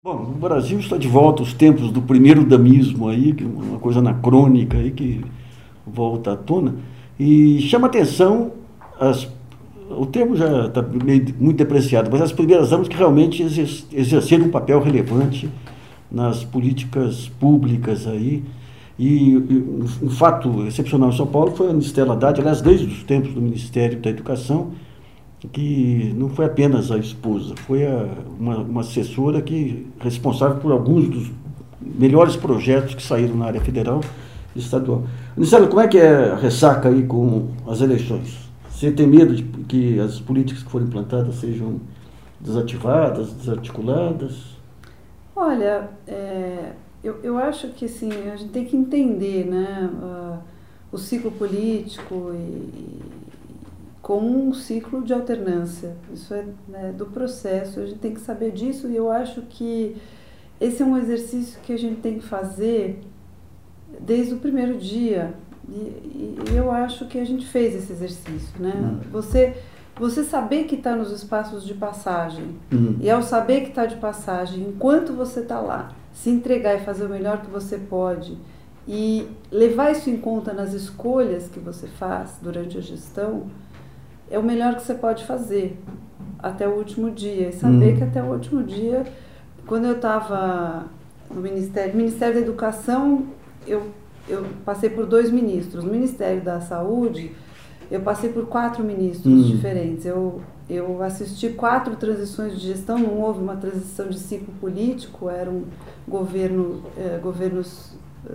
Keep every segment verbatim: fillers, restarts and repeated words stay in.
Bom, o Brasil está de volta aos tempos do primeiro damismo aí, que é uma coisa anacrônica aí que volta à tona, e chama atenção, as, o termo já está muito depreciado, mas as primeiras damas que realmente exer- exerceram um papel relevante nas políticas públicas aí. E, e um, um fato excepcional em São Paulo foi a Estela Haddad, aliás, desde os tempos do Ministério da Educação, que não foi apenas a esposa, foi a, uma, uma assessora que responsável por alguns dos melhores projetos que saíram na área federal e estadual. Anicela, como é que é a ressaca aí com as eleições? Você tem medo de que as políticas que foram implantadas sejam desativadas, desarticuladas? Olha, é, eu, eu acho que assim, a gente tem que entender, né, ah, o ciclo político e, e como um ciclo de alternância. Isso é, né, do processo, a gente tem que saber disso e eu acho que esse é um exercício que a gente tem que fazer desde o primeiro dia. E, e eu acho que a gente fez esse exercício, né? Hum. Você, você saber que está nos espaços de passagem, Hum. e ao saber que está de passagem, enquanto você está lá, se entregar e fazer o melhor que você pode, e levar isso em conta nas escolhas que você faz durante a gestão, é o melhor que você pode fazer até o último dia. E saber Hum. que até o último dia, quando eu estava no Ministério, Ministério da Educação, eu, eu passei por dois ministros. No Ministério da Saúde, eu passei por quatro ministros Hum. diferentes. Eu, eu assisti quatro transições de gestão, não houve uma transição de ciclo político, eram governo, eh, governos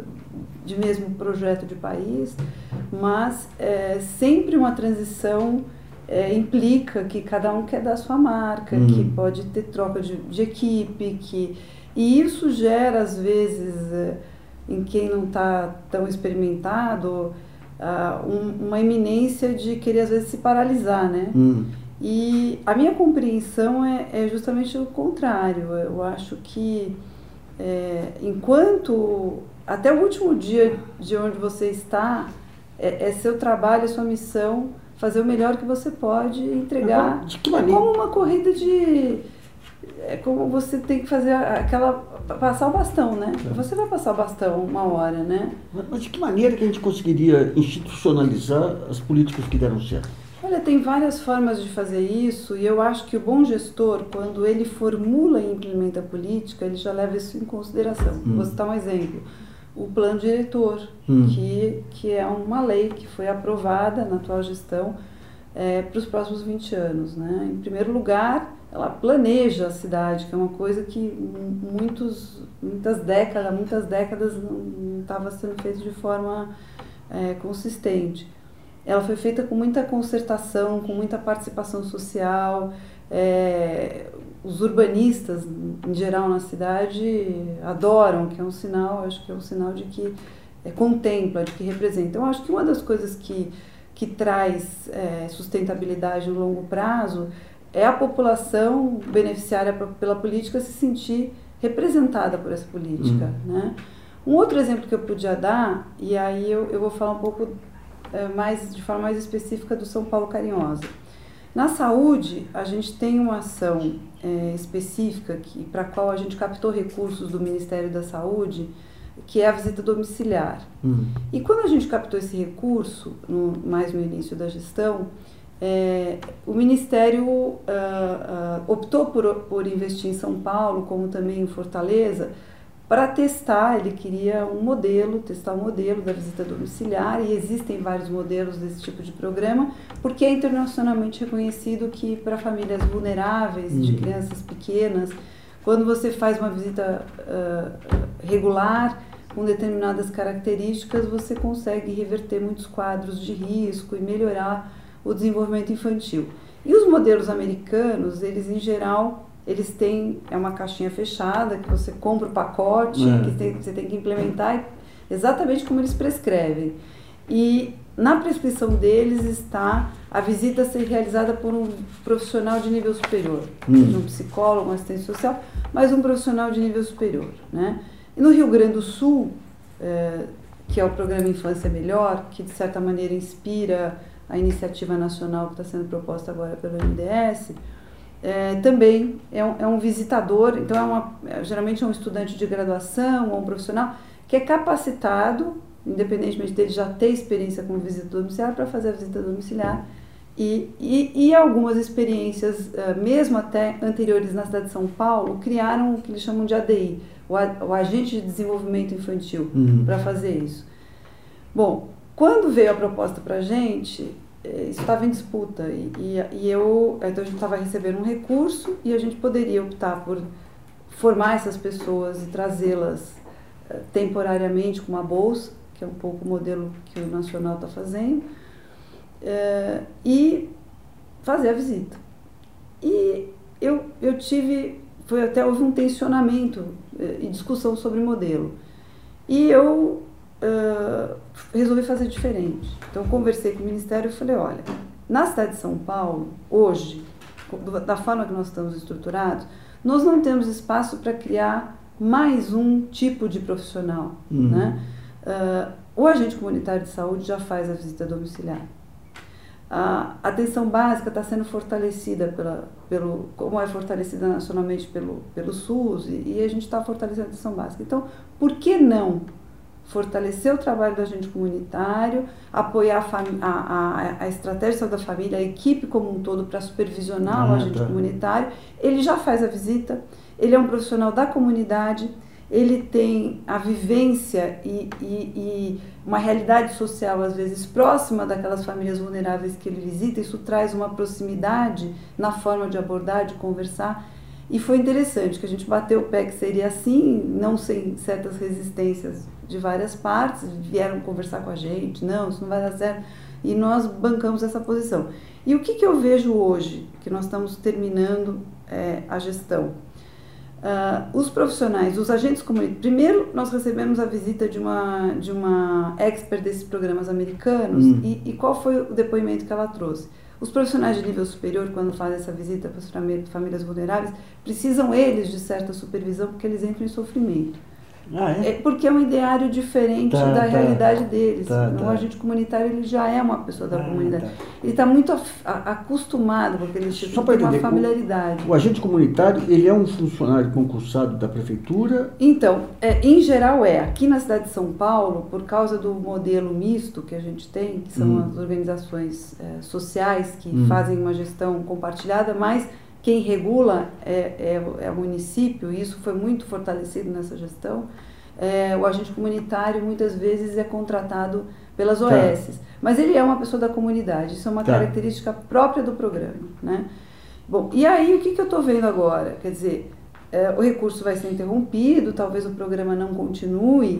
de mesmo projeto de país, mas eh, sempre uma transição eh, implica que cada um quer dar a sua marca, Hum. que pode ter troca de, de equipe, que, e isso gera, às vezes, eh, em quem não está tão experimentado, Uh, um, uma iminência de querer às vezes se paralisar, né? Hum. E a minha compreensão é, é justamente o contrário. Eu acho que é, enquanto até o último dia de onde você está, é, é seu trabalho, é sua missão fazer o melhor que você pode e entregar. Agora, de que É maneira? como uma corrida de... É como você tem que fazer aquela... passar o bastão, né? É. Você vai passar o bastão uma hora, né? Mas de que maneira que a gente conseguiria institucionalizar as políticas que deram certo? Olha, tem várias formas de fazer isso e eu acho que o bom gestor, quando ele formula e implementa a política, ele já leva isso em consideração. Hum. Vou citar um exemplo. O plano diretor, Hum. que, que é uma lei que foi aprovada na atual gestão é, para os próximos vinte anos, né? Em primeiro lugar, ela planeja a cidade, que é uma coisa que muitos, muitas décadas, muitas décadas não estava sendo feito de forma é, consistente. Ela foi feita com muita concertação, com muita participação social. É, os urbanistas, em geral, na cidade, adoram, que é um sinal, acho que é um sinal de que é, contempla, de que representa. Então, acho que uma das coisas que, que traz é, sustentabilidade no longo prazo é a população beneficiária pela política se sentir representada por essa política. Hum. Né? Um outro exemplo que eu podia dar, e aí eu, eu vou falar um pouco é, mais, de forma mais específica do São Paulo Carinhosa. Na saúde, a gente tem uma ação é, específica para a qual a gente captou recursos do Ministério da Saúde, que é a visita domiciliar. Hum. E quando a gente captou esse recurso, no, mais no início da gestão, É, o Ministério uh, uh, optou por, por investir em São Paulo, como também em Fortaleza, para testar. Ele queria um modelo, testar o um modelo da visita domiciliar, e existem vários modelos desse tipo de programa, porque é internacionalmente reconhecido que para famílias vulneráveis, Uhum. de crianças pequenas, quando você faz uma visita uh, regular, com determinadas características, você consegue reverter muitos quadros de risco e melhorar o desenvolvimento infantil. E os modelos americanos, eles em geral, eles têm, é uma caixinha fechada, que você compra o pacote, é. que tem, você tem que implementar exatamente como eles prescrevem. E na prescrição deles está a visita a ser realizada por um profissional de nível superior, Hum. seja um psicólogo, um assistente social, mas um profissional de nível superior, né? E no Rio Grande do Sul, é, que é o programa Infância Melhor, que de certa maneira inspira a iniciativa nacional que está sendo proposta agora pelo M D S, é, também é um, é um visitador, então é uma, é, geralmente é um estudante de graduação ou um profissional que é capacitado, independentemente dele já ter experiência com visita domiciliar, para fazer a visita domiciliar. E, e, e algumas experiências, uh, mesmo até anteriores na cidade de São Paulo, criaram o que eles chamam de A D I, o, a, o Agente de Desenvolvimento Infantil, uhum. para fazer isso. Bom, quando veio a proposta para a gente, isso estava em disputa, e, e, e eu, então a gente estava recebendo um recurso e a gente poderia optar por formar essas pessoas e trazê-las uh, temporariamente com uma bolsa, que é um pouco o modelo que o Nacional está fazendo, Uh, e fazer a visita. E eu, eu tive, foi até houve um tensionamento uh, e discussão sobre o modelo. E eu uh, resolvi fazer diferente. Então eu conversei com o Ministério e falei, olha, na cidade de São Paulo, hoje, da forma que nós estamos estruturados, nós não temos espaço para criar mais um tipo de profissional. Uhum. Né? Uh, o agente comunitário de saúde já faz a visita domiciliar. A atenção básica está sendo fortalecida, pela, pelo, como é fortalecida nacionalmente pelo, pelo SUS, e, e a gente está fortalecendo a atenção básica. Então, por que não fortalecer o trabalho do agente comunitário, apoiar a, a, a, a estratégia de saúde da família, a equipe como um todo para supervisionar ah, o agente tá. comunitário? Ele já faz a visita, ele é um profissional da comunidade, ele tem a vivência e, e, e uma realidade social, às vezes, próxima daquelas famílias vulneráveis que ele visita. Isso traz uma proximidade na forma de abordar, de conversar. E foi interessante que a gente bateu o pé que seria assim, não sem certas resistências de várias partes, vieram conversar com a gente, não, isso não vai dar certo, e nós bancamos essa posição. E o que, que eu vejo hoje, que nós estamos terminando é, a gestão? Uh, os profissionais, os agentes comunitários, primeiro nós recebemos a visita de uma, de uma expert desses programas americanos, hum. e, e qual foi o depoimento que ela trouxe? Os profissionais de nível superior, quando fazem essa visita para as famílias vulneráveis, precisam eles de certa supervisão porque eles entram em sofrimento. Ah, é? É porque é um ideário diferente tá, da tá, realidade deles. Tá, o tá. agente comunitário ele já é uma pessoa da ah, comunidade. Tá. Ele está muito a, a, acostumado com aquele tipo de uma familiaridade. O, o agente comunitário ele é um funcionário concursado da prefeitura? Então, é, em geral é. Aqui na cidade de São Paulo, por causa do modelo misto que a gente tem, que são hum. as organizações é, sociais que hum. fazem uma gestão compartilhada, mas quem regula é, é, é o município, e isso foi muito fortalecido nessa gestão. É, o agente comunitário muitas vezes é contratado pelas O S, tá. mas ele é uma pessoa da comunidade, isso é uma tá. característica própria do programa. Né? Bom, e aí o que, que eu estou vendo agora? Quer dizer, é, o recurso vai ser interrompido, talvez o programa não continue,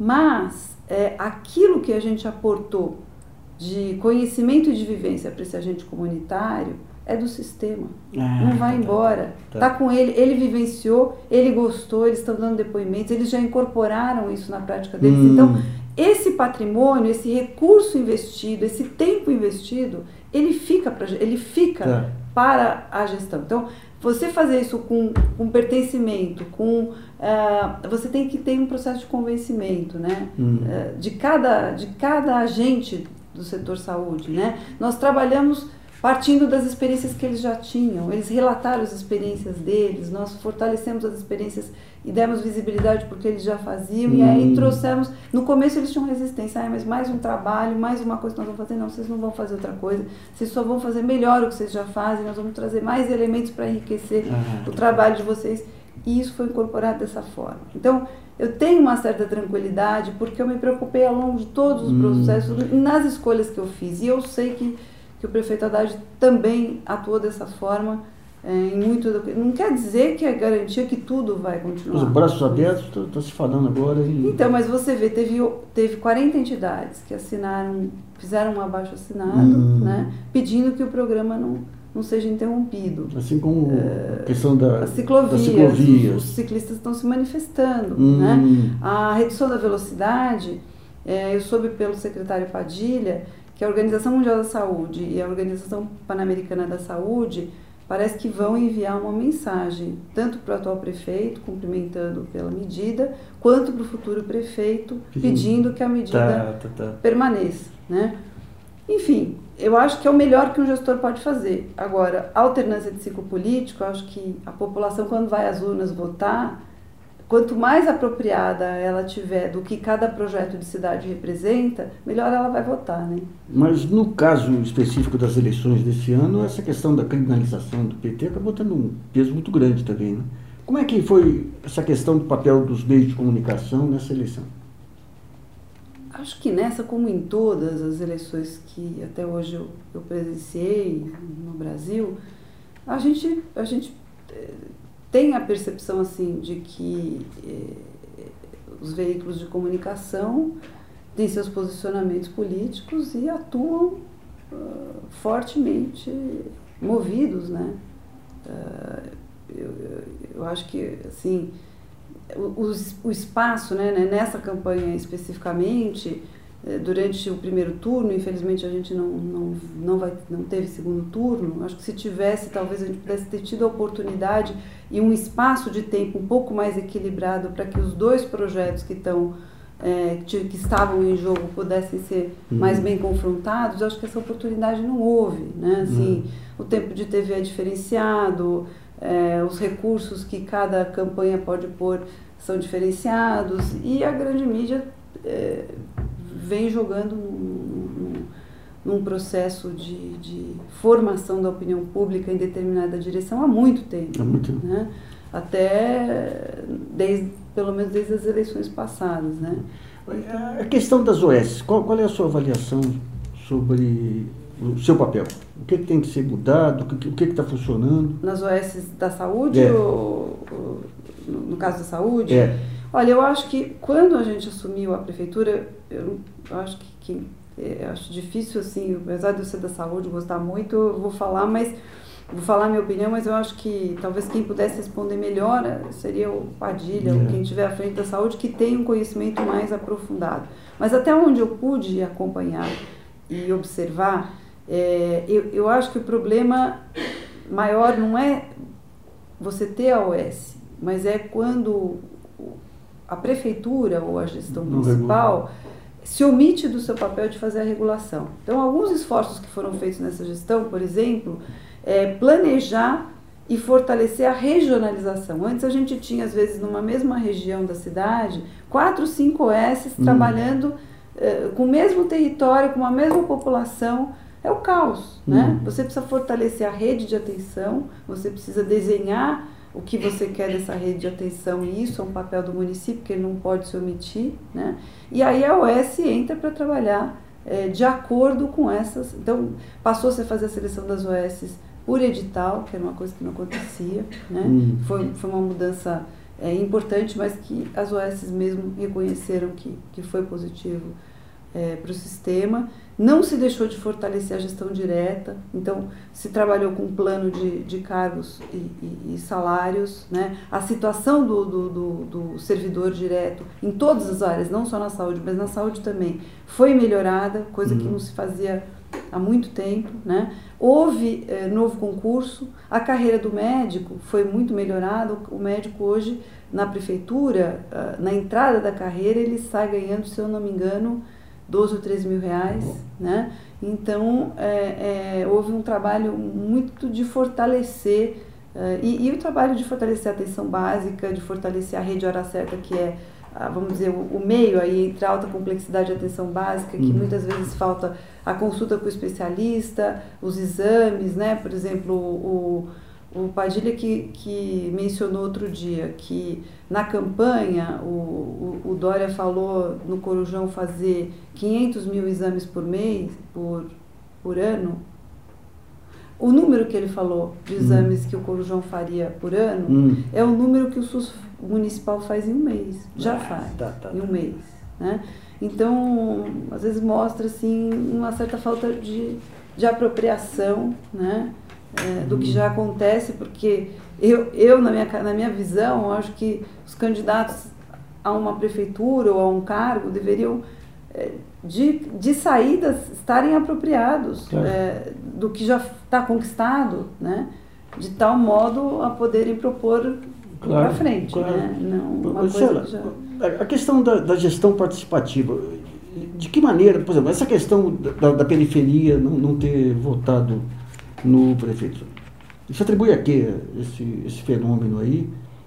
mas é, aquilo que a gente aportou de conhecimento e de vivência para esse agente comunitário é do sistema, ah, não vai tá, embora, está tá. com ele, ele vivenciou, ele gostou, eles estão dando depoimentos, eles já incorporaram isso na prática deles, hum. então esse patrimônio, esse recurso investido, esse tempo investido, ele fica, pra, ele fica tá. para a gestão. Então, você fazer isso com, com pertencimento, com, uh, você tem que ter um processo de convencimento, né? hum. uh, de, cada, de cada agente do setor saúde, né? Nós trabalhamos partindo das experiências que eles já tinham, eles relataram as experiências deles, nós fortalecemos as experiências e demos visibilidade porque eles já faziam, hum. e aí trouxemos, no começo eles tinham resistência, ah, mas mais um trabalho, mais uma coisa que nós vamos fazer, não, vocês não vão fazer outra coisa, vocês só vão fazer melhor o que vocês já fazem, nós vamos trazer mais elementos para enriquecer ah, o trabalho de vocês, e isso foi incorporado dessa forma. Então, eu tenho uma certa tranquilidade porque eu me preocupei ao longo de todos os hum. processos, nas escolhas que eu fiz, e eu sei que que o prefeito Haddad também atuou dessa forma, é, em muito do, não quer dizer que é garantia que tudo vai continuar. Os braços abertos, está se falando agora. Em... Então, mas você vê, teve, teve quarenta entidades que assinaram, fizeram um abaixo-assinado, hum. né, pedindo que o programa não, não seja interrompido. Assim como é, a questão da, as ciclovias, das ciclovias. Os, os ciclistas estão se manifestando. Hum. Né? A redução da velocidade, é, eu soube pelo secretário Padilha, que a Organização Mundial da Saúde e a Organização Pan-Americana da Saúde parece que vão enviar uma mensagem, tanto para o atual prefeito, cumprimentando pela medida, quanto para o futuro prefeito, pedindo que a medida tá, tá, tá. permaneça. Né? Enfim, eu acho que é o melhor que um gestor pode fazer. Agora, a alternância de ciclo político, eu acho que a população, quando vai às urnas votar, quanto mais apropriada ela tiver do que cada projeto de cidade representa, melhor ela vai votar, né? Mas no caso específico das eleições desse ano, essa questão da criminalização do P T acabou tendo um peso muito grande também, né? Como é que foi essa questão do papel dos meios de comunicação nessa eleição? Acho que nessa, como em todas as eleições que até hoje eu, eu presenciei no Brasil, a gente, a gente tem a percepção assim de que eh, os veículos de comunicação têm seus posicionamentos políticos e atuam uh, fortemente movidos, né? Uh, eu, eu acho que assim o, o espaço, né, nessa campanha especificamente, durante o primeiro turno, infelizmente a gente não, não, não, vai, não teve segundo turno, acho que se tivesse, talvez a gente pudesse ter tido a oportunidade e um espaço de tempo um pouco mais equilibrado para que os dois projetos que, estão, é, que estavam em jogo pudessem ser uhum. mais bem confrontados. Eu acho que essa oportunidade não houve, né? Assim, uhum. O tempo de T V é diferenciado, É, os recursos que cada campanha pode pôr são diferenciados e a grande mídia é, vem jogando num, num, num processo de, de formação da opinião pública em determinada direção há muito tempo, há muito. Né? Até desde, pelo menos desde as eleições passadas, né? A questão das O S, qual, qual é a sua avaliação sobre o seu papel? O que, que tem que ser mudado? O que está funcionando? Nas O S da saúde, é. ou, ou no caso da saúde? É. Olha, eu acho que quando a gente assumiu a prefeitura, eu, eu acho que, que eu acho difícil, assim, apesar de eu ser da saúde, gostar muito, eu vou falar, mas vou falar a minha opinião, mas eu acho que talvez quem pudesse responder melhor seria o Padilha, é. ou quem estiver à frente da saúde, que tem um conhecimento mais aprofundado. Mas até onde eu pude acompanhar e observar, É, eu, eu acho que o problema maior não é você ter a O S, mas é quando a prefeitura ou a gestão municipal se omite do seu papel de fazer a regulação. Então, alguns esforços que foram feitos nessa gestão, por exemplo, é planejar e fortalecer a regionalização. Antes a gente tinha, às vezes, numa mesma região da cidade, quatro, cinco O S hum. trabalhando é, com o mesmo território, com a mesma população. É o caos, né? Uhum. Você precisa fortalecer a rede de atenção, você precisa desenhar o que você quer dessa rede de atenção, e isso é um papel do município, que ele não pode se omitir, né? E aí a O S entra para trabalhar é, de acordo com essas. Então, passou-se a fazer a seleção das O S por edital, que era uma coisa que não acontecia, né? Uhum. Foi, foi uma mudança é, importante, mas que as O S mesmo reconheceram que, que foi positivo é, para o sistema. Não se deixou de fortalecer a gestão direta, então se trabalhou com um plano de, de cargos e, e, e salários, né? A situação do, do, do, do servidor direto em todas as áreas, não só na saúde, mas na saúde também, foi melhorada, coisa uhum. que não se fazia há muito tempo, né? Houve eh, novo concurso, a carreira do médico foi muito melhorada, o médico hoje na prefeitura, uh, na entrada da carreira, ele sai ganhando, se eu não me engano, doze ou treze mil reais, né? Então, é, é, houve um trabalho muito de fortalecer, uh, e, e o trabalho de fortalecer a atenção básica, de fortalecer a rede Hora Certa, que é, uh, vamos dizer, o, o meio aí entre alta complexidade e atenção básica, que uhum. muitas vezes falta a consulta com o especialista, os exames, né? Por exemplo, o, o Padilha que, que mencionou outro dia que na campanha o, o, o Dória falou no Corujão fazer quinhentos mil exames por mês, por, por ano. O número que ele falou de exames hum. que o Corujão faria por ano hum. é o número que o SUS municipal faz em um mês. Já ah, faz, tá, tá, em um mês. Né? Então, às vezes mostra assim, uma certa falta de, de apropriação, né? É, do que já acontece, porque eu, eu na, minha, na minha visão, acho que os candidatos a uma prefeitura ou a um cargo deveriam, é, de, de saídas, estarem apropriados claro. é, do que já está conquistado, né? De tal modo a poderem propor claro, para frente. Claro. Né? Não uma Marcela, coisa que já... a questão da, da gestão participativa, de que maneira, por exemplo, essa questão da, da periferia não, não ter votado no prefeito, isso atribui a quê esse, esse fenômeno aí?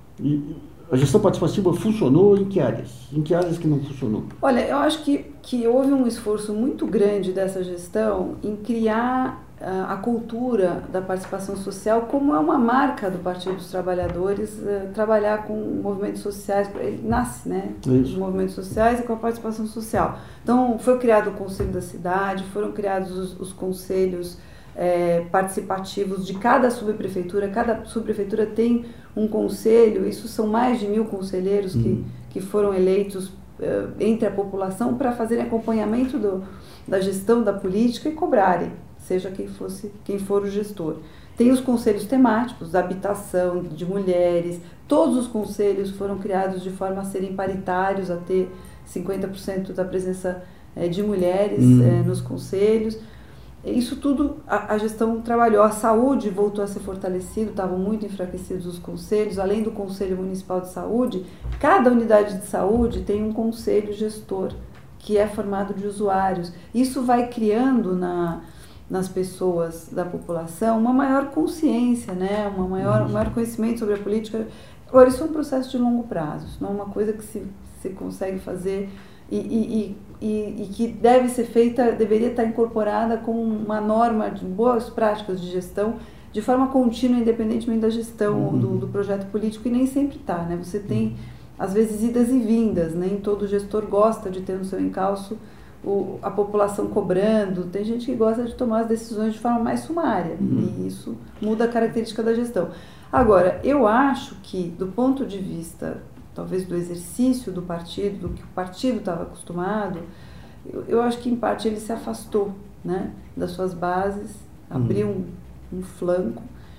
E a gestão participativa funcionou em que áreas? Em que áreas que não funcionou? Olha, eu acho que, que houve um esforço muito grande dessa gestão em criar uh, a cultura da participação social, como é uma marca do Partido dos Trabalhadores, uh, trabalhar com movimentos sociais, ele nasce, né? Os movimentos sociais e com a participação social. Então, foi criado o Conselho da Cidade, foram criados os, os conselhos É, participativos de cada subprefeitura. Cada subprefeitura tem um conselho, isso são mais de mil conselheiros que, uhum. que foram eleitos uh, entre a população para fazerem acompanhamento do, da gestão da política e cobrarem, seja quem, fosse, quem for o gestor. Tem os conselhos temáticos, da habitação, de mulheres, todos os conselhos foram criados de forma a serem paritários, a ter cinquenta por cento da presença é, de mulheres uhum. é, nos conselhos. Isso tudo a, a gestão trabalhou, a saúde voltou a ser fortalecida, estavam muito enfraquecidos os conselhos, além do Conselho Municipal de Saúde, cada unidade de saúde tem um conselho gestor, que é formado de usuários. Isso vai criando na, nas pessoas da população uma maior consciência, né? uma maior, um maior conhecimento sobre a política. Agora, isso é um processo de longo prazo, isso não é uma coisa que se, se consegue fazer E, e, e, e que deve ser feita, deveria estar incorporada como uma norma de boas práticas de gestão, de forma contínua, independentemente da gestão uhum. do, do projeto político, e nem sempre está, né? Você tem, às vezes, idas e vindas, nem todo gestor gosta de ter no seu encalço o, a população cobrando, tem gente que gosta de tomar as decisões de forma mais sumária, uhum. e isso muda a característica da gestão. Agora, eu acho que, do ponto de vista talvez do exercício do partido, do que o partido estava acostumado, eu, eu acho que em parte ele se afastou, né, das suas bases, abriu um, um flanco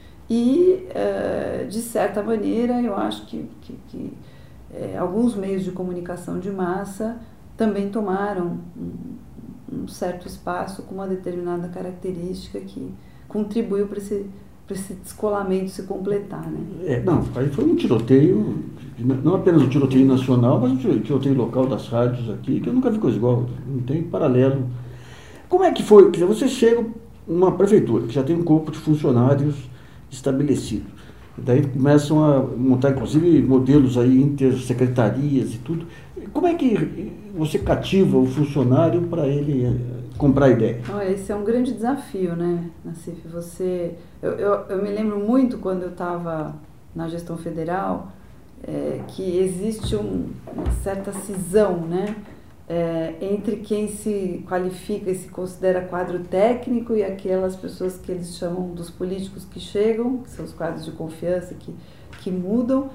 e, uh, de certa maneira, eu acho que, que, que eh, alguns meios de comunicação de massa também tomaram um, um certo espaço com uma determinada característica que contribuiu para esse para esse descolamento se completar, né? É, não, aí foi um tiroteio, não apenas um tiroteio nacional, mas um tiroteio local das rádios aqui, que eu nunca vi coisa igual, não tem paralelo. Como é que foi? Quer dizer, você chega numa prefeitura que já tem um corpo de funcionários estabelecido, daí começam a montar, inclusive, modelos aí, intersecretarias e tudo. Como é que você cativa o funcionário para ele comprar ideia? Olha, esse é um grande desafio, né, Nassif? Você, eu, eu, eu me lembro muito quando eu estava na gestão federal, é, que existe um, uma certa cisão, né, é, entre quem se qualifica e se considera quadro técnico e aquelas pessoas que eles chamam dos políticos que chegam, que são os quadros de confiança que, que mudam.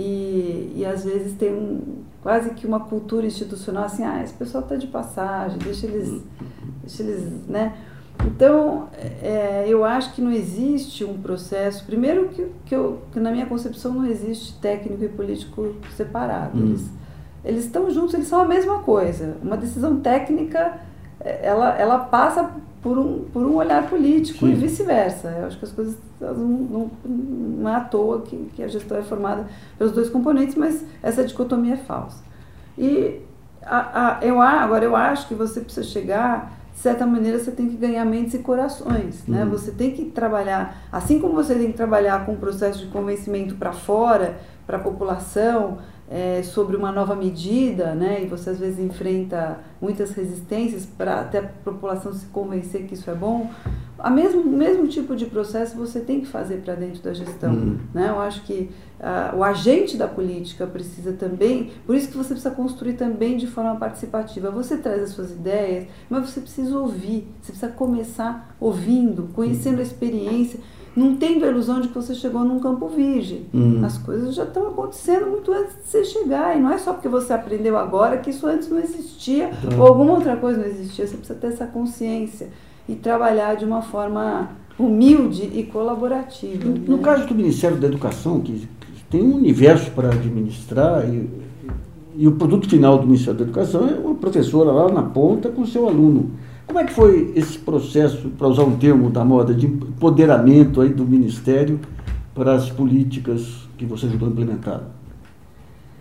E, e às vezes tem um, quase que uma cultura institucional assim, ah, esse pessoal está de passagem, deixa eles, deixa eles, né? Então, é, eu acho que não existe um processo, primeiro que, que, eu, que na minha concepção não existe técnico e político separado, eles, eles estão juntos, eles são a mesma coisa, uma decisão técnica, ela, ela passa por um, por um olhar político Sim. e vice-versa. Eu acho que as coisas não, não, não é à toa que, que a gestão é formada pelos dois componentes, mas essa dicotomia é falsa. E a, a, eu, agora eu acho que você precisa chegar, de certa maneira você tem que ganhar mentes e corações, né? Uhum. Você tem que trabalhar, assim como você tem que trabalhar com um processo de convencimento para fora, para a população, É, sobre uma nova medida, né, e você às vezes enfrenta muitas resistências para até a população se convencer que isso é bom, o mesmo, mesmo tipo de processo você tem que fazer para dentro da gestão. Uhum. Né? Eu acho que uh, o agente da política precisa também, por isso que você precisa construir também de forma participativa. Você traz as suas ideias, mas você precisa ouvir, você precisa começar ouvindo, conhecendo a experiência, não tendo a ilusão de que você chegou num campo virgem. Uhum. As coisas já estão acontecendo muito antes de você chegar. E não é só porque você aprendeu agora que isso antes não existia, uhum. ou alguma outra coisa não existia. Você precisa ter essa consciência e trabalhar de uma forma humilde e colaborativa. No, né? no caso do Ministério da Educação, que, que tem um universo para administrar, e, e o produto final do Ministério da Educação é uma professora lá na ponta com o seu aluno. Como é que foi esse processo, para usar um termo da moda, de empoderamento aí do Ministério para as políticas que você ajudou a implementar?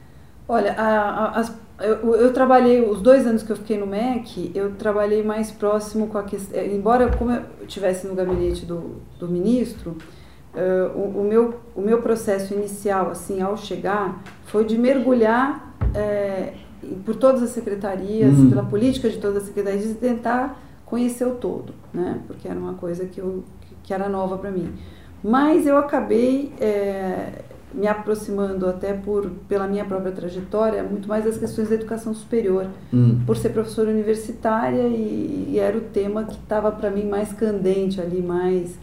Olha, a, a, as, eu, eu trabalhei, os dois anos que eu fiquei no M E C, eu trabalhei mais próximo com a questão, embora como eu estivesse no gabinete do, do ministro, uh, o, o, meu, o meu processo inicial, assim, ao chegar, foi de mergulhar é, por todas as secretarias, uhum. pela política de todas as secretarias, e tentar conhecer o todo, né? Porque era uma coisa que, eu, que era nova para mim. Mas eu acabei é, me aproximando até por, pela minha própria trajetória, muito mais das questões da educação superior, hum. por ser professora universitária e, e era o tema que estava para mim mais candente ali, mais...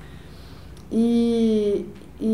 E,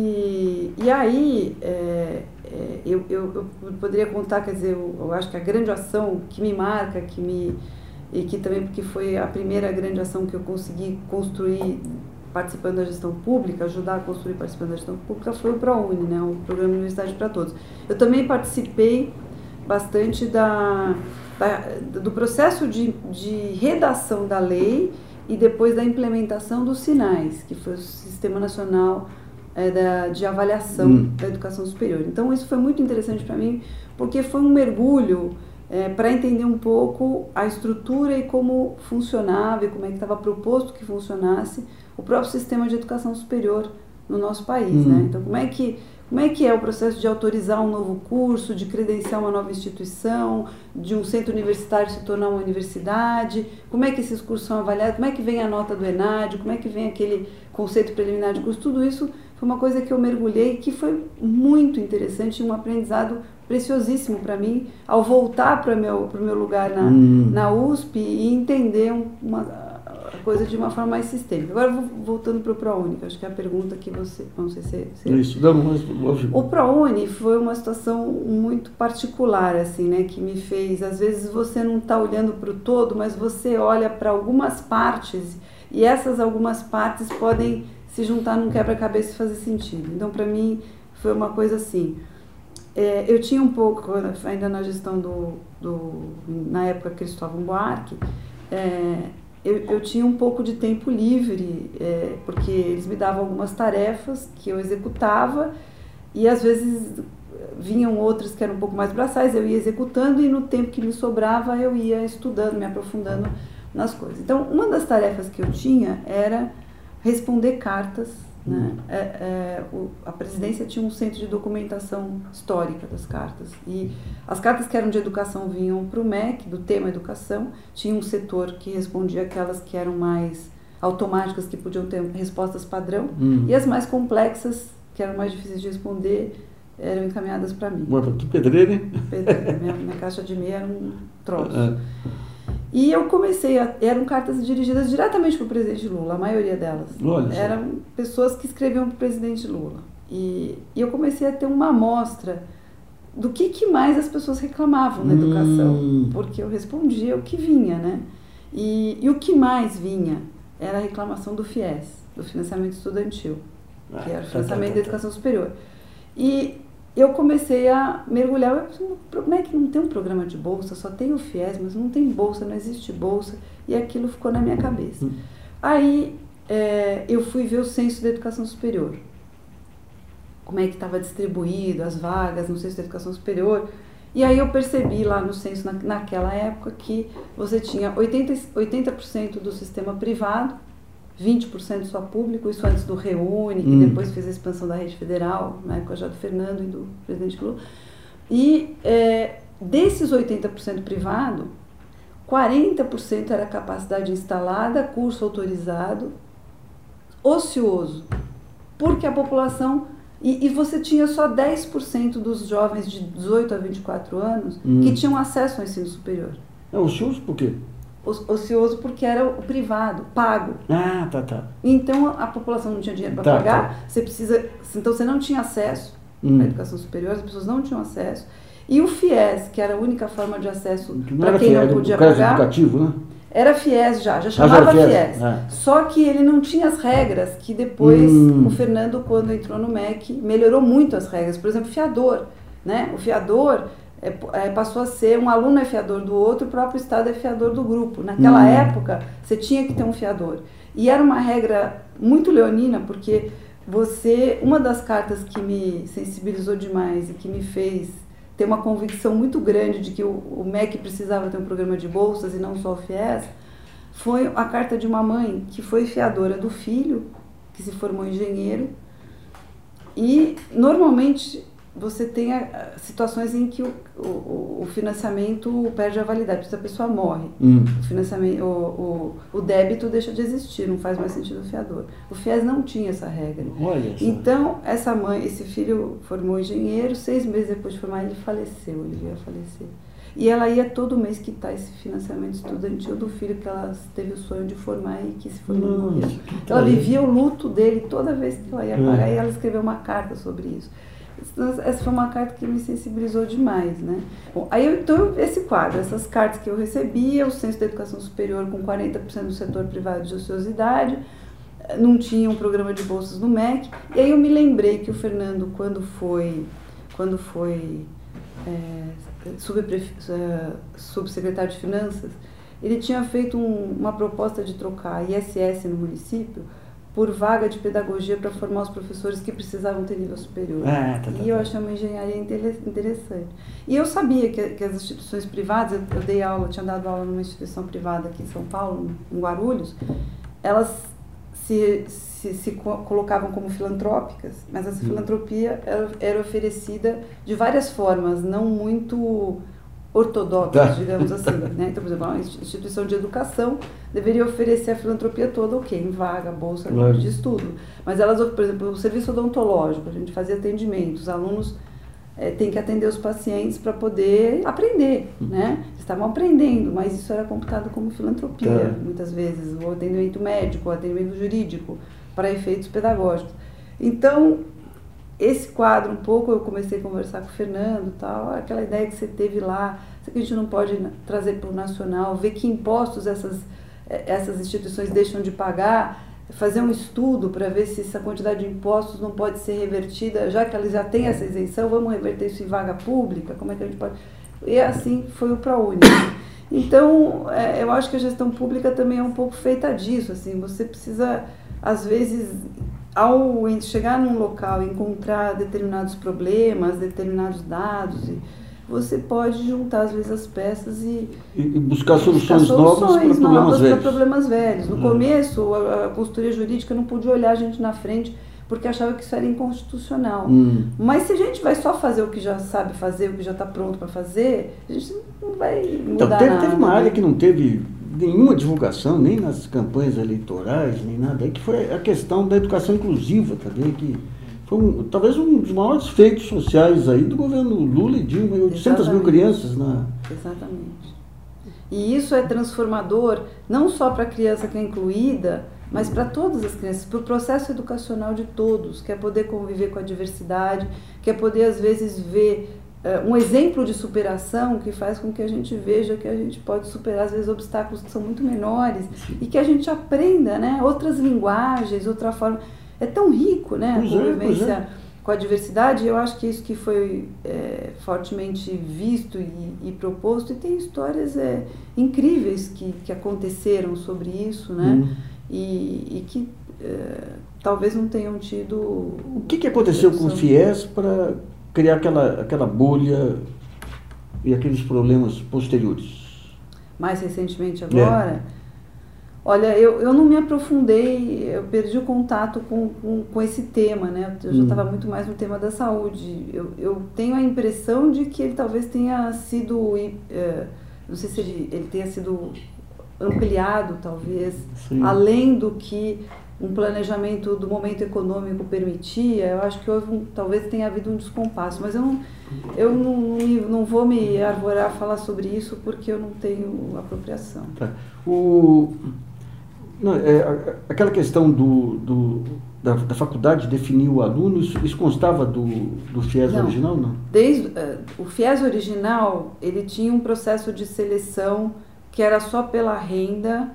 e, e aí, é, é, eu, eu, eu poderia contar, quer dizer, eu, eu acho que a grande ação que me marca, que me, e que também porque foi a primeira grande ação que eu consegui construir participando da gestão pública, ajudar a construir participando da gestão pública, foi o ProUni, né, o Programa Universidade para Todos. Eu também participei bastante da, da, do processo de, de redação da lei e depois da implementação dos sinais, que foi o Sistema Nacional é, da, de Avaliação hum. da Educação Superior. Então, isso foi muito interessante para mim, porque foi um mergulho é, para entender um pouco a estrutura e como funcionava e como é que estava proposto que funcionasse o próprio sistema de educação superior no nosso país, uhum. né? Então, como é que como é que é o processo de autorizar um novo curso, de credenciar uma nova instituição, de um centro universitário se tornar uma universidade? Como é que esses cursos são avaliados? Como é que vem a nota do ENAD? Como é que vem aquele conceito preliminar de curso? Tudo isso foi uma coisa que eu mergulhei, que foi muito interessante, um aprendizado preciosíssimo para mim, ao voltar para o meu, para o meu lugar na, uhum. na U S P e entender uma coisa de uma forma mais sistêmica. Agora, vou, voltando para o ProUni, que acho que é a pergunta que você... Não sei se... se... Isso, não, mas... O ProUni foi uma situação muito particular, assim, né, que me fez... Às vezes você não está olhando para o todo, mas você olha para algumas partes e essas algumas partes podem se juntar num quebra-cabeça e fazer sentido. Então, para mim, foi uma coisa assim... É, eu tinha um pouco, ainda na gestão do... do na época, Cristóvão Buarque... É, Eu, eu tinha um pouco de tempo livre, é, porque eles me davam algumas tarefas que eu executava e às vezes vinham outras que eram um pouco mais braçais, eu ia executando e no tempo que me sobrava eu ia estudando, me aprofundando nas coisas. Então, uma das tarefas que eu tinha era responder cartas, né? É, é, o, a presidência tinha um centro de documentação histórica das cartas e as cartas que eram de educação vinham para o M E C, do tema educação, tinha um setor que respondia aquelas que eram mais automáticas, que podiam ter respostas padrão, uhum. e as mais complexas, que eram mais difíceis de responder, eram encaminhadas para mim. Mas que pedreiro, hein? Pedreiro, minha, minha caixa de e-mail era um troço. É. E eu comecei, a, eram cartas dirigidas diretamente para o presidente Lula, a maioria delas. Olha eram só. Pessoas que escreviam para o presidente Lula. E, e eu comecei a ter uma amostra do que, que mais as pessoas reclamavam na educação, hum. porque eu respondia o que vinha, né? E, e o que mais vinha era a reclamação do FIES, do financiamento estudantil, ah, que era o financiamento tá, tá, tá, da educação superior. E eu comecei a mergulhar, eu pensei, como é que não tem um programa de bolsa, só tem o FIES, mas não tem bolsa, não existe bolsa, e aquilo ficou na minha cabeça. Hum. Aí é, eu fui ver o censo da educação superior, como é que estava distribuído as vagas no censo da educação superior, e aí eu percebi lá no censo, na, naquela época, que você tinha oitenta, oitenta por cento do sistema privado, vinte por cento só público, isso antes do Reúne, que hum. depois fez a expansão da rede federal, na época já do Fernando e do presidente Lula. E é, desses oitenta por cento privado, quarenta por cento era capacidade instalada, curso autorizado, ocioso, porque a população... E, e você tinha só dez por cento dos jovens de dezoito a vinte e quatro anos hum. que tinham acesso ao ensino superior. É ocioso por quê? Ocioso porque era o privado, pago. Ah, tá, tá. Então a população não tinha dinheiro para tá, pagar, tá. Você precisa, então você não tinha acesso hum. à educação superior, as pessoas não tinham acesso. E o FIES, que era a única forma de acesso para quem não podia pagar, educativo, né? Era FIES já, já chamava ah, já FIES. FIES. Ah. Só que ele não tinha as regras que depois hum. o Fernando, quando entrou no M E C, melhorou muito as regras. Por exemplo, fiador, né? O fiador É, é, passou a ser um aluno é fiador do outro, o próprio Estado é fiador do grupo. Naquela hum. época, você tinha que ter um fiador. E era uma regra muito leonina, porque você, uma das cartas que me sensibilizou demais e que me fez ter uma convicção muito grande de que o, o M E C precisava ter um programa de bolsas e não só o FIES, foi a carta de uma mãe que foi fiadora do filho, que se formou engenheiro, e normalmente você tem a, a, situações em que o, o, o financiamento perde a validade, porque a pessoa morre, hum. o, financiamento, o, o, o débito deixa de existir, não faz mais sentido o fiador. O FIES não tinha essa regra. Olha só. Então, essa mãe, esse filho formou engenheiro, seis meses depois de formar ele faleceu, ele veio a falecer. E ela ia todo mês quitar esse financiamento estudantil do filho que ela teve o sonho de formar e que se formou. Nossa, que ela vivia o luto dele toda vez que ela ia pagar, é. e ela escreveu uma carta sobre isso. Essa foi uma carta que me sensibilizou demais, né? Bom, aí eu, então, esse quadro, essas cartas que eu recebia, o Censo da Educação Superior com quarenta por cento do setor privado de ociosidade, não tinha um programa de bolsas no M E C, e aí eu me lembrei que o Fernando, quando foi, quando foi é, subsecretário de Finanças, ele tinha feito um, uma proposta de trocar I S S no município por vaga de pedagogia para formar os professores que precisavam ter nível superior. Ah, tá, tá, e eu achei uma engenharia interessante. E eu sabia que, que as instituições privadas, eu, eu dei aula, eu tinha dado aula numa instituição privada aqui em São Paulo, em Guarulhos, elas se, se, se colocavam como filantrópicas, mas essa filantropia era, era oferecida de várias formas, não muito ortodoxas, digamos assim, né? Então, por exemplo, uma instituição de educação deveria oferecer a filantropia toda, ok, em vaga, bolsa claro. de estudo. Mas elas, por exemplo, o serviço odontológico, a gente fazia atendimento, os alunos é, têm que atender os pacientes para poder aprender, né? Estavam aprendendo, mas isso era computado como filantropia, tá. muitas vezes, o atendimento médico, o atendimento jurídico, para efeitos pedagógicos. Então, esse quadro, um pouco, eu comecei a conversar com o Fernando, tal, aquela ideia que você teve lá, que a gente não pode trazer para o nacional, ver que impostos essas, essas instituições deixam de pagar, fazer um estudo para ver se essa quantidade de impostos não pode ser revertida, já que elas já têm essa isenção, vamos reverter isso em vaga pública, como é que a gente pode... E assim foi o ProUni. Então, é, eu acho que a gestão pública também é um pouco feita disso, assim, você precisa, às vezes... ao chegar num local e encontrar determinados problemas, determinados dados, você pode juntar às vezes as peças e, e buscar soluções, buscar soluções novas para problemas velhos. problemas velhos. No hum. começo, a, a consultoria jurídica não podia olhar a gente na frente porque achava que isso era inconstitucional. Hum. Mas se a gente vai só fazer o que já sabe fazer, o que já está pronto para fazer, a gente não vai mudar então, teve, nada. Teve uma área que não teve nenhuma divulgação, nem nas campanhas eleitorais, nem nada, que foi a questão da educação inclusiva também, que foi um, talvez um dos maiores feitos sociais aí do governo Lula e Dilma, oitocentas mil crianças na... Exatamente. E isso é transformador, não só para a criança que é incluída, mas para todas as crianças, para o processo educacional de todos, que é poder conviver com a diversidade, que é poder, às vezes, ver um exemplo de superação que faz com que a gente veja que a gente pode superar, às vezes, obstáculos que são muito menores e que a gente aprenda, né, outras linguagens, outra forma. É tão rico, né, a convivência é, é. com a diversidade. Eu acho que isso que foi é, fortemente visto e, e proposto, e tem histórias é, incríveis que, que aconteceram sobre isso, né, hum. e, e que é, talvez não tenham tido... O que, que aconteceu com o FIES para criar aquela, aquela bolha e aqueles problemas posteriores? Mais recentemente agora? É. Olha, eu, eu não me aprofundei, eu perdi o contato com, com, com esse tema, né? Eu já estava hum. muito mais no tema da saúde. Eu, eu tenho a impressão de que ele talvez tenha sido, é, não sei se ele, ele tenha sido ampliado, talvez, Sim. além do que um planejamento do momento econômico permitia. Eu acho que houve um, talvez tenha havido um descompasso, mas eu não, eu não, não vou me arvorar a falar sobre isso porque eu não tenho apropriação. Tá. O, não, é, aquela questão do, do, da, da faculdade definir o aluno, isso, isso constava do, do FIES não, original, não? Desde, uh, o FIES original, ele tinha um processo de seleção que era só pela renda,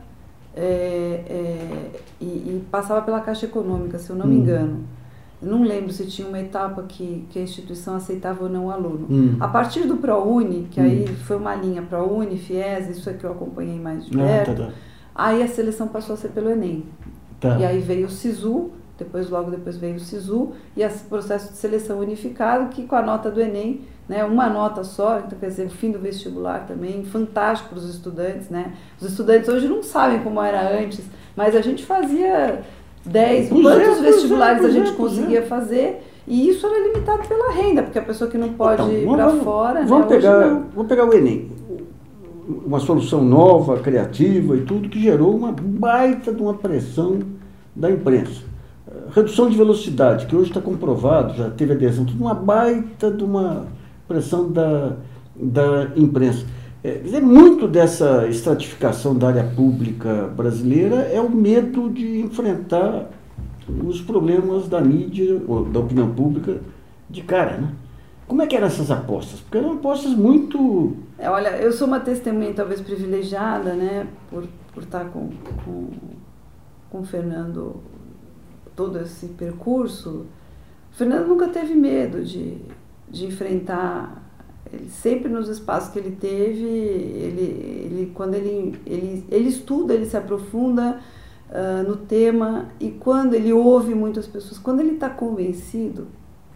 É, é, e, e passava pela Caixa Econômica, se eu não hum. me engano. Eu não lembro se tinha uma etapa que, que a instituição aceitava ou não o aluno. Hum. A partir do ProUni, que hum. aí foi uma linha ProUni, FIES, isso é que eu acompanhei mais de perto, ah, tá, tá. aí a seleção passou a ser pelo Enem. Tá. E aí veio o SISU, depois logo depois veio o SISU, e esse processo de seleção unificado, que com a nota do Enem né? Uma nota só, então quer dizer, o fim do vestibular também, fantástico para os estudantes, né? Os estudantes hoje não sabem como era antes, mas a gente fazia dez, Pois quantos é, vestibulares pois é, a gente pois é. conseguia fazer, e isso era limitado pela renda, porque a pessoa que não pode Então, ir vamos- para vamos- fora, Vamos né? Hoje pegar, não. vamos pegar o Enem. Uma solução nova, criativa e tudo, que gerou uma baita de uma pressão da imprensa. Redução de velocidade, que hoje está comprovado, já teve adesão, tudo uma baita de uma pressão da, da imprensa. É, é muito dessa estratificação da área pública brasileira é o medo de enfrentar os problemas da mídia, ou da opinião pública, de cara, né? Como é que eram essas apostas? Porque eram apostas muito... É, olha, eu sou uma testemunha talvez privilegiada, né, por, por estar com, com, com o Fernando todo esse percurso. O Fernando nunca teve medo de, de enfrentar, ele sempre nos espaços que ele teve, ele, ele, quando ele, ele, ele estuda, ele se aprofunda uh, no tema, e quando ele ouve muitas pessoas, quando ele está convencido,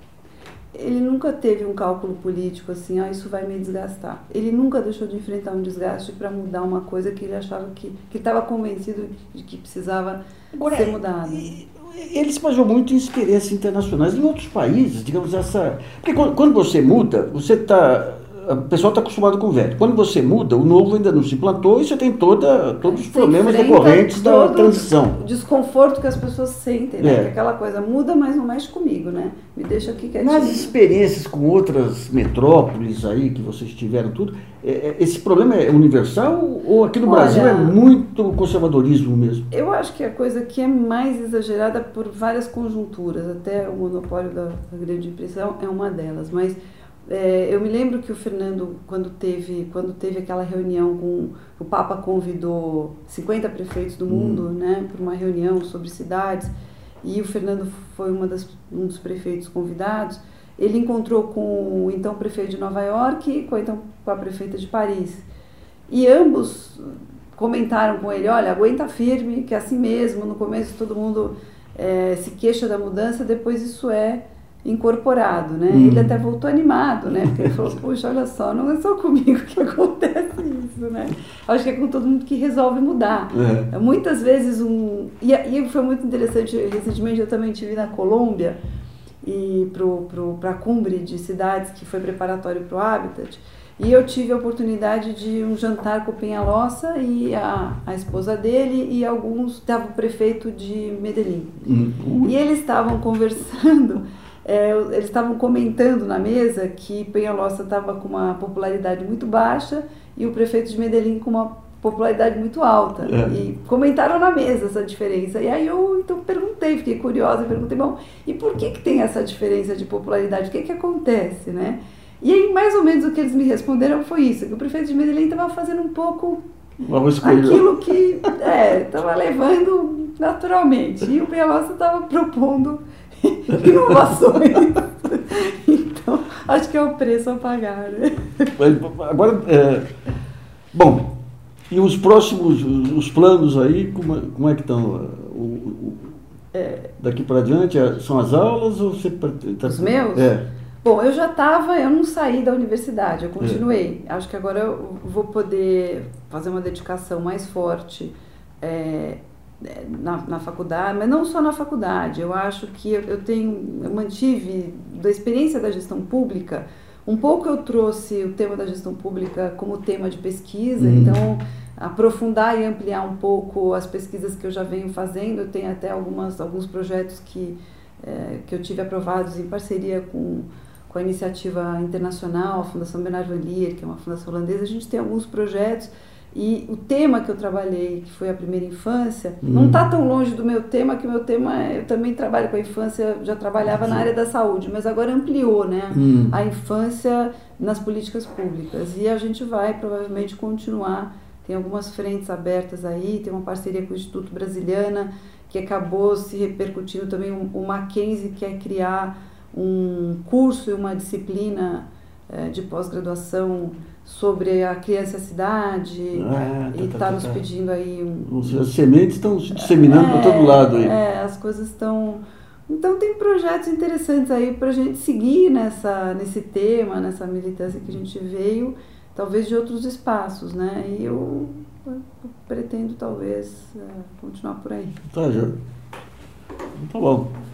ele nunca teve um cálculo político assim, ah, isso vai me desgastar. Ele nunca deixou de enfrentar um desgaste para mudar uma coisa que ele achava que, que estava convencido de que precisava Agora, ser mudada. Ele se baseou muito em interesses internacionais. Em outros países, digamos, essa... Porque quando, quando você muda, você está... O pessoal está acostumado com o velho. Quando você muda, o novo ainda não se implantou e você tem toda, todos os Você problemas enfrenta decorrentes da todo transição. O desconforto que as pessoas sentem, né? É. Que aquela coisa muda, mas não mexe comigo, né? Me deixa aqui quietinho. Nas experiências com outras metrópoles aí que vocês tiveram tudo, é, é, esse problema é universal ou aqui no Olha, Brasil é muito conservadorismo mesmo? Eu acho que a coisa que é mais exagerada por várias conjunturas, até o monopólio da, da grande imprensa é uma delas, mas é, eu me lembro que o Fernando, quando teve, quando teve aquela reunião com o Papa, convidou cinquenta prefeitos do mundo, hum. né, para uma reunião sobre cidades, e o Fernando foi uma das, um dos prefeitos convidados. Ele encontrou com o então prefeito de Nova York e com, então, com a prefeita de Paris, e ambos comentaram com ele, olha, aguenta firme, que é assim mesmo, no começo todo mundo é, se queixa da mudança, depois isso é incorporado, né? Hum. Ele até voltou animado, né? Porque ele falou, puxa, olha só, não é só comigo que acontece isso, né? Acho que é com todo mundo que resolve mudar. É. Muitas vezes um... E, e foi muito interessante, recentemente eu também estive na Colômbia, e para a cumbre de cidades, que foi preparatório para o Habitat, e eu tive a oportunidade de um jantar com o Peñalosa e a, a esposa dele e alguns, estava o prefeito de Medellín. Uhum. E eles estavam conversando, é, eles estavam comentando na mesa que Peñalosa estava com uma popularidade muito baixa e o prefeito de Medellín com uma popularidade muito alta. É. E comentaram na mesa essa diferença. E aí eu então perguntei, fiquei curiosa, perguntei, bom, e por que que tem essa diferença de popularidade? O que que acontece, né? E aí, mais ou menos, o que eles me responderam foi isso, que o prefeito de Medellín estava fazendo um pouco aquilo que estava é, levando naturalmente. E o Peñalosa estava propondo inovações. Então, acho que é o preço a pagar, né? Agora, é, bom, e os próximos, os planos aí, como, como é que estão? O, o, é, daqui para adiante, são as aulas ou você... Tá, os meus? É. Bom, eu já estava, eu não saí da universidade, eu continuei. É. Acho que agora eu vou poder fazer uma dedicação mais forte é, na, na faculdade, mas não só na faculdade. Eu acho que eu, eu tenho, eu mantive da experiência da gestão pública, um pouco eu trouxe o tema da gestão pública como tema de pesquisa, hum. então aprofundar e ampliar um pouco as pesquisas que eu já venho fazendo. Eu tenho até algumas, alguns projetos que, é, que eu tive aprovados em parceria com com a iniciativa internacional, a Fundação Bernard Van Leer, que é uma fundação holandesa. A gente tem alguns projetos e o tema que eu trabalhei, que foi a primeira infância, hum. não está tão longe do meu tema, que o meu tema, eu também trabalho com a infância, já trabalhava Sim. na área da saúde, mas agora ampliou, né, hum. a infância nas políticas públicas. E a gente vai provavelmente continuar, tem algumas frentes abertas aí, tem uma parceria com o Instituto Brasiliana, que acabou se repercutindo também, o Mackenzie quer criar um curso e uma disciplina eh, de pós-graduação sobre a criança e a cidade, ah, tá, e está tá, nos tá. pedindo aí... Um, As sementes estão se disseminando é, para todo lado aí. É, as coisas estão Então tem projetos interessantes aí para a gente seguir nessa, nesse tema, nessa militância que a gente veio, talvez de outros espaços, né? E eu, eu pretendo talvez uh, continuar por aí. Tá, já. Tá bom.